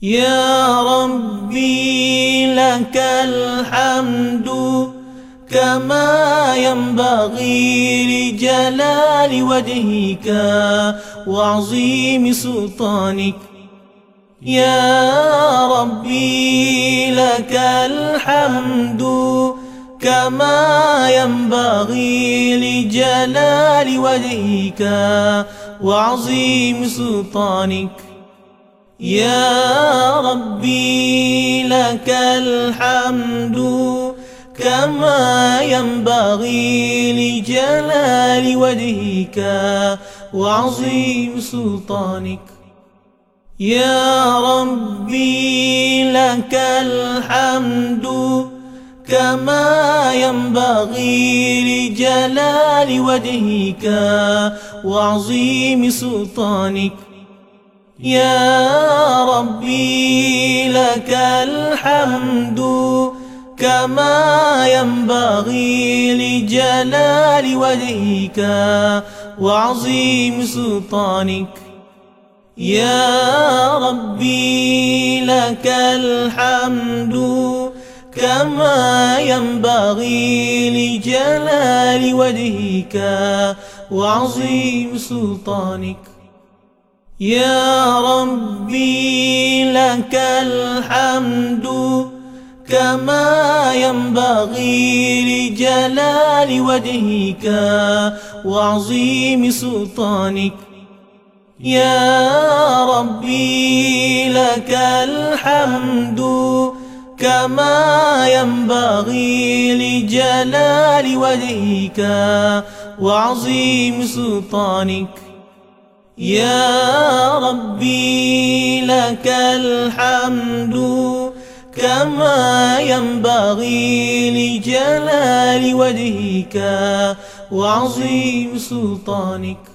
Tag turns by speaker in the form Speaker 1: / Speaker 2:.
Speaker 1: يا ربي لك الحمد كما ينبغي لجلال وجهك وعظيم سلطانك. يا ربي لك الحمد كما ينبغي لجلال وجهك وعظيم سلطانك. يا ربي لك الحمد كما ينبغي لجلال وجهك وعظيم سلطانك. يا ربي لك الحمد كما ينبغي لجلال وجهك وعظيم سلطانك. يا ربي لك الحمد كما ينبغي لجلال وجهك وعظيم سلطانك. يا ربي لك الحمد كما ينبغي لجلال وجهك وعظيم سلطانك. يا ربي لك الحمد كما ينبغي لجلال وجهك وعظيم سلطانك. يا ربي لك الحمد كما ينبغي لجلال وجهك وعظيم سلطانك. يا ربي لك الحمد كما ينبغي لجلال وجهك وعظيم سلطانك.